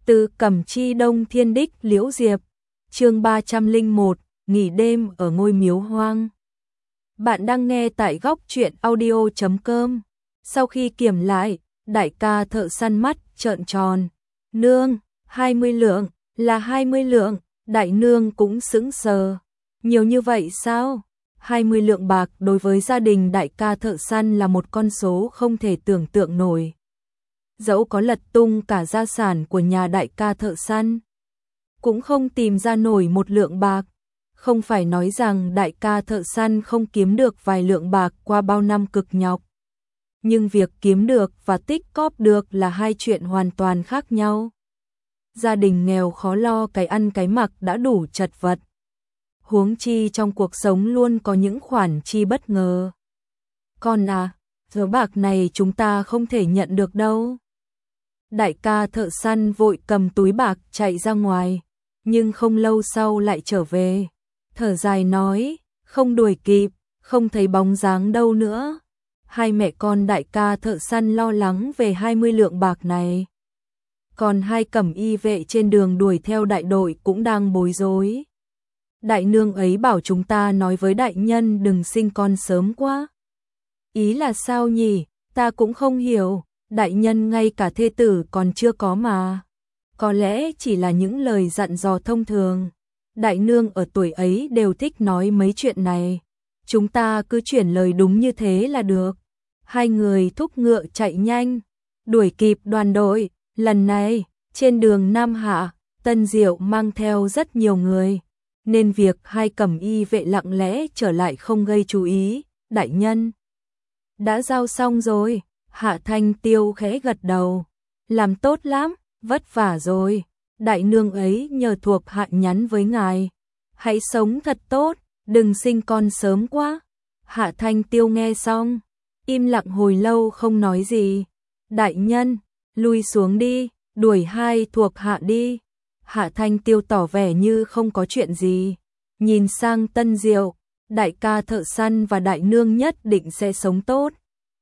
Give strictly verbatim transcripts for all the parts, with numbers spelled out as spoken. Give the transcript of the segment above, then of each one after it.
Từ Cẩm Chi Đông Thiên Đích Liễu Diệp, chương ba trăm lẻ một, nghỉ đêm ở ngôi miếu hoang. Bạn đang nghe tại góc truyện audio chấm com. Sau khi kiểm lại, đại ca thợ săn mắt trợn tròn. Nương, hai mươi lượng, là hai mươi lượng, đại nương cũng sững sờ. Nhiều như vậy sao? hai mươi lượng bạc đối với gia đình đại ca thợ săn là một con số không thể tưởng tượng nổi. Dẫu có lật tung cả gia sản của nhà đại ca thợ săn, cũng không tìm ra nổi một lượng bạc. Không phải nói rằng đại ca thợ săn không kiếm được vài lượng bạc qua bao năm cực nhọc. Nhưng việc kiếm được và tích cóp được là hai chuyện hoàn toàn khác nhau. Gia đình nghèo khó lo cái ăn cái mặc đã đủ chật vật. Huống chi trong cuộc sống luôn có những khoản chi bất ngờ. Con à, số bạc này chúng ta không thể nhận được đâu. Đại ca thợ săn vội cầm túi bạc chạy ra ngoài, nhưng không lâu sau lại trở về. Thở dài nói, không đuổi kịp, không thấy bóng dáng đâu nữa. Hai mẹ con đại ca thợ săn lo lắng về hai mươi lượng bạc này. Còn hai cẩm y vệ trên đường đuổi theo đại đội cũng đang bối rối. Đại nương ấy bảo chúng ta nói với đại nhân đừng sinh con sớm quá. Ý là sao nhỉ, ta cũng không hiểu. Đại nhân ngay cả thê tử còn chưa có mà. Có lẽ chỉ là những lời dặn dò thông thường. Đại nương ở tuổi ấy đều thích nói mấy chuyện này. Chúng ta cứ chuyển lời đúng như thế là được. Hai người thúc ngựa chạy nhanh, đuổi kịp đoàn đội. Lần này, trên đường Nam Hạ, Tân Diệu mang theo rất nhiều người. Nên việc hai cẩm y vệ lặng lẽ trở lại không gây chú ý. Đại nhân đã giao xong rồi. Hạ Thanh Tiêu khẽ gật đầu. Làm tốt lắm, vất vả rồi. Đại nương ấy nhờ thuộc hạ nhắn với ngài. Hãy sống thật tốt, đừng sinh con sớm quá. Hạ Thanh Tiêu nghe xong, im lặng hồi lâu không nói gì. Đại nhân, lui xuống đi, đuổi hai thuộc hạ đi. Hạ Thanh Tiêu tỏ vẻ như không có chuyện gì. Nhìn sang Tân Diệu, đại ca thợ săn và đại nương nhất định sẽ sống tốt.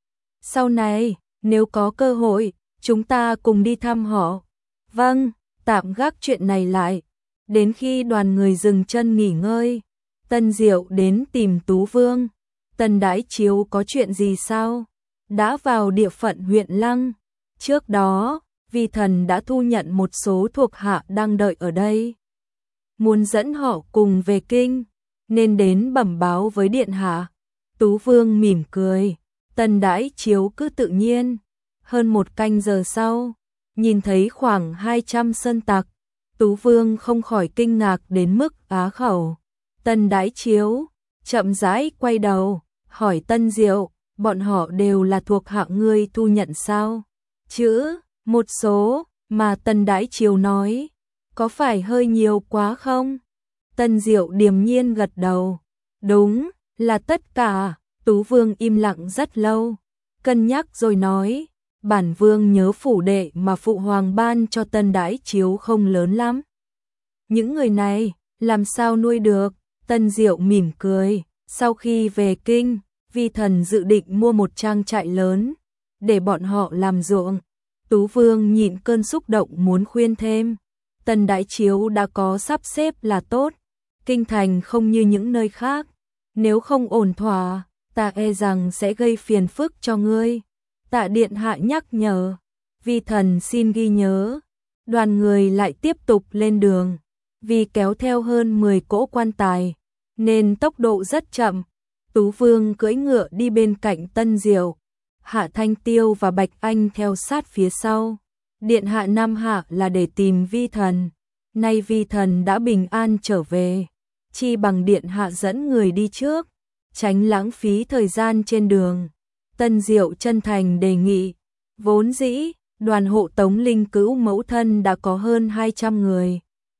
Sau này, nếu có cơ hội, chúng ta cùng đi thăm họ. Vâng, tạm gác chuyện này lại. Đến khi đoàn người dừng chân nghỉ ngơi, Tân Diệu đến tìm Tú Vương. Tân Đãi Chiếu có chuyện gì sao? Đã vào địa phận huyện Lăng. Trước đó, Vi Thần đã thu nhận một số thuộc hạ đang đợi ở đây. Muốn dẫn họ cùng về kinh, nên đến bẩm báo với điện hạ. Tú Vương mỉm cười. Tân Đãi Chiếu cứ tự nhiên. Hơn một canh giờ sau, nhìn thấy khoảng hai trăm sơn tặc, Tú Vương không khỏi kinh ngạc đến mức á khẩu. Tân Đãi Chiếu chậm rãi quay đầu, hỏi Tân Diệu, bọn họ đều là thuộc hạ ngươi thu nhận sao? Chữ, một số, mà Tân Đãi Chiếu nói, có phải hơi nhiều quá không? Tân Diệu điềm nhiên gật đầu. Đúng, là tất cả. Tú Vương im lặng rất lâu, cân nhắc rồi nói, bản vương nhớ phủ đệ mà phụ hoàng ban cho Tân Đãi Chiếu không lớn lắm. Những người này, làm sao nuôi được? Tân Diệu mỉm cười, sau khi về kinh, Vi Thần dự định mua một trang trại lớn, để bọn họ làm ruộng. Tú Vương nhịn cơn xúc động muốn khuyên thêm, Tân Đãi Chiếu đã có sắp xếp là tốt, kinh thành không như những nơi khác, nếu không ổn thỏa, ta e rằng sẽ gây phiền phức cho ngươi. Tạ điện hạ nhắc nhở. Vi Thần xin ghi nhớ. Đoàn người lại tiếp tục lên đường. Vì kéo theo hơn mười cỗ quan tài, nên tốc độ rất chậm. Tú Vương cưỡi ngựa đi bên cạnh Tân Diệu. Hạ Thanh Tiêu và Bạch Anh theo sát phía sau. Điện hạ Nam Hạ là để tìm Vi Thần. Nay Vi Thần đã bình an trở về. Chi bằng điện hạ dẫn người đi trước, tránh lãng phí thời gian trên đường. Tân Diệu chân thành đề nghị. Vốn dĩ, đoàn hộ tống linh cữu mẫu thân đã có hơn hai trăm người.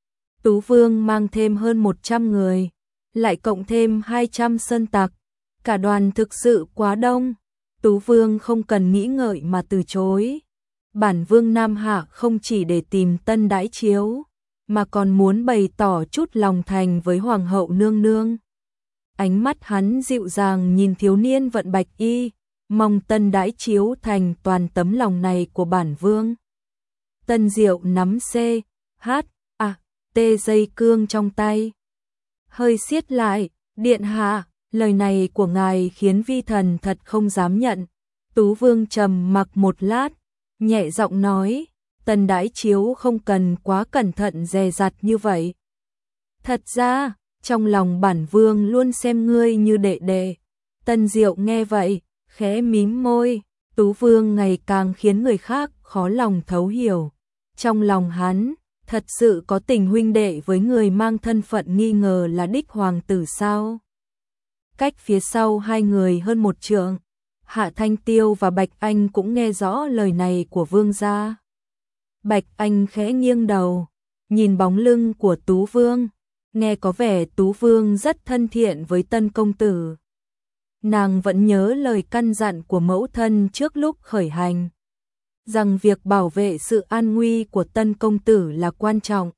Tú Vương mang thêm hơn một trăm người, lại cộng thêm hai trăm sơn tặc. Cả đoàn thực sự quá đông. Tú Vương không cần nghĩ ngợi mà từ chối. Bản vương Nam Hạ không chỉ để tìm Tân Đãi Chiếu, mà còn muốn bày tỏ chút lòng thành với Hoàng hậu nương nương. Ánh mắt hắn dịu dàng nhìn thiếu niên vận bạch y, mong Tân Đãi Chiếu thành toàn tấm lòng này của bản vương. Tân Diệu nắm C, H, A, T dây cương trong tay. Hơi siết lại, điện hạ, lời này của ngài khiến vi thần thật không dám nhận. Tú Vương trầm mặc một lát, nhẹ giọng nói, Tân đãi chiếu không cần quá cẩn thận dè dặt như vậy. Thật ra, trong lòng bản vương luôn xem ngươi như đệ đệ. Tân Diệu nghe vậy, khẽ mím môi, Tú Vương ngày càng khiến người khác khó lòng thấu hiểu. Trong lòng hắn, thật sự có tình huynh đệ với người mang thân phận nghi ngờ là đích hoàng tử sao? Cách phía sau hai người hơn một trượng, Hạ Thanh Tiêu và Bạch Anh cũng nghe rõ lời này của vương gia. Bạch Anh khẽ nghiêng đầu, nhìn bóng lưng của Tú Vương, nghe có vẻ Tú Vương rất thân thiện với Tân công tử. Nàng vẫn nhớ lời căn dặn của mẫu thân trước lúc khởi hành, rằng việc bảo vệ sự an nguy của Tân công tử là quan trọng,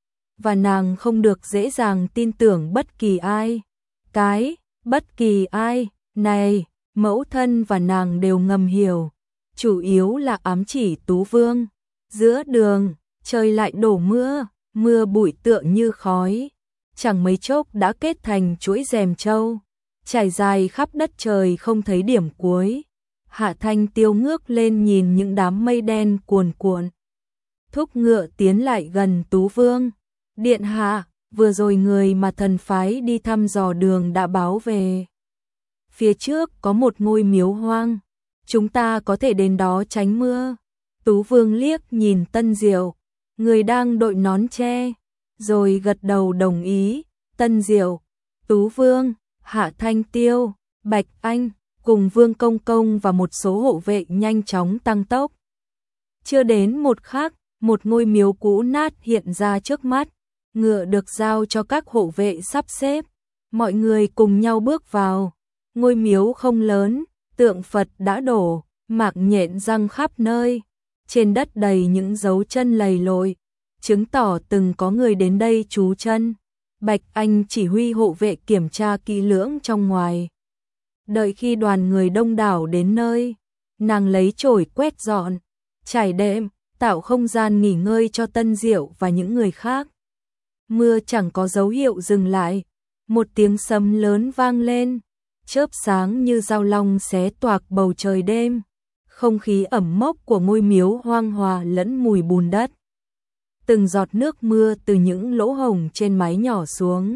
và nàng không được dễ dàng tin tưởng bất kỳ ai. Cái bất kỳ ai này, mẫu thân và nàng đều ngầm hiểu, chủ yếu là ám chỉ Tú Vương. Giữa đường, trời lại đổ mưa, mưa bụi tựa như khói, chẳng mấy chốc đã kết thành chuỗi rèm châu, trải dài khắp đất trời không thấy điểm cuối. Hạ Thanh Tiêu ngước lên nhìn những đám mây đen cuồn cuộn, thúc ngựa tiến lại gần Tú Vương. Điện hạ, vừa rồi người mà thần phái đi thăm dò đường đã báo về. Phía trước có một ngôi miếu hoang, chúng ta có thể đến đó tránh mưa. Tú Vương liếc nhìn Tân Diệu, người đang đội nón tre, rồi gật đầu đồng ý. Tân Diệu, Tú Vương, Hạ Thanh Tiêu, Bạch Anh, cùng Vương Công Công và một số hộ vệ nhanh chóng tăng tốc. Chưa đến một khắc, một ngôi miếu cũ nát hiện ra trước mắt, ngựa được giao cho các hộ vệ sắp xếp. Mọi người cùng nhau bước vào. Ngôi miếu không lớn, tượng Phật đã đổ, mạc nhện răng khắp nơi. Trên đất đầy những dấu chân lầy lội, chứng tỏ từng có người đến đây trú chân. Bạch Anh chỉ huy hộ vệ kiểm tra kỹ lưỡng trong ngoài. Đợi khi đoàn người đông đảo đến nơi, nàng lấy chổi quét dọn, trải đệm, tạo không gian nghỉ ngơi cho Tân Diệu và những người khác. Mưa chẳng có dấu hiệu dừng lại, một tiếng sấm lớn vang lên, chớp sáng như dao long xé toạc bầu trời đêm. Không khí ẩm mốc của ngôi miếu hoang hòa lẫn mùi bùn đất. Từng giọt nước mưa từ những lỗ hổng trên mái nhỏ xuống,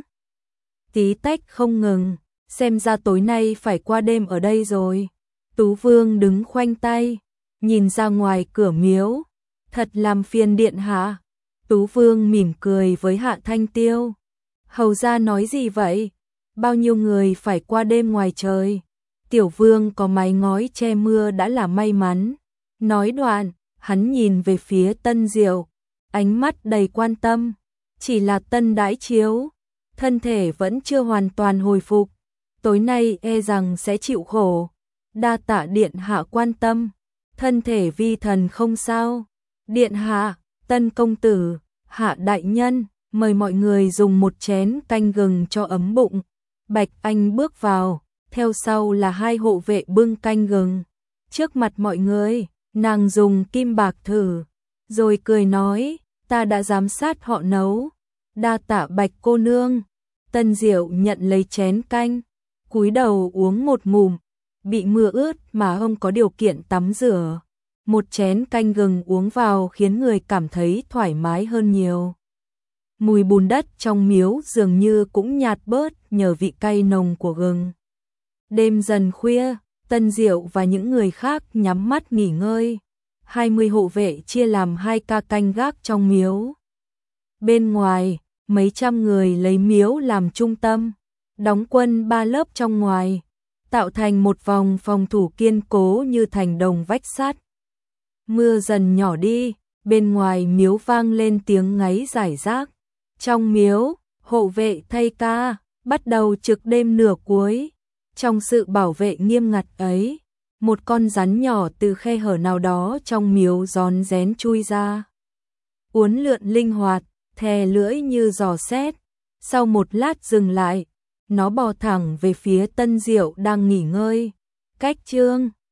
tí tách không ngừng, xem ra tối nay phải qua đêm ở đây rồi. Tú Vương đứng khoanh tay, nhìn ra ngoài cửa miếu, thật làm phiền điện hạ. Tú Vương mỉm cười với Hạ Thanh Tiêu. Hầu gia nói gì vậy? Bao nhiêu người phải qua đêm ngoài trời? Tiểu Vương có mái ngói che mưa đã là may mắn. Nói đoạn, hắn nhìn về phía Tân Diệu, ánh mắt đầy quan tâm. Chỉ là Tân đãi chiếu, thân thể vẫn chưa hoàn toàn hồi phục, tối nay e rằng sẽ chịu khổ. Đa tạ điện hạ quan tâm, thân thể vi thần không sao. Điện hạ, Tân công tử, Hạ đại nhân, mời mọi người dùng một chén canh gừng cho ấm bụng. Bạch Anh bước vào, theo sau là hai hộ vệ bưng canh gừng. Trước mặt mọi người, nàng dùng kim bạc thử, rồi cười nói, ta đã giám sát họ nấu. Đa tạ Bạch cô nương. Tân Diệu nhận lấy chén canh, cúi đầu uống một ngụm, bị mưa ướt mà không có điều kiện tắm rửa. Một chén canh gừng uống vào khiến người cảm thấy thoải mái hơn nhiều. Mùi bùn đất trong miếu dường như cũng nhạt bớt nhờ vị cay nồng của gừng. Đêm dần khuya, Tân Diệu và những người khác nhắm mắt nghỉ ngơi. hai mươi hộ vệ chia làm hai ca canh gác trong miếu. Bên ngoài, mấy trăm người lấy miếu làm trung tâm, đóng quân ba lớp trong ngoài, tạo thành một vòng phòng thủ kiên cố như thành đồng vách sắt. Mưa dần nhỏ đi, bên ngoài miếu vang lên tiếng ngáy rải rác. Trong miếu, hộ vệ thay ca, bắt đầu trực đêm nửa cuối. Trong sự bảo vệ nghiêm ngặt ấy, một con rắn nhỏ từ khe hở nào đó trong miếu rón rén chui ra. Uốn lượn linh hoạt, thè lưỡi như giò xét. Sau một lát dừng lại, nó bò thẳng về phía Tân Diệu đang nghỉ ngơi. Cách chương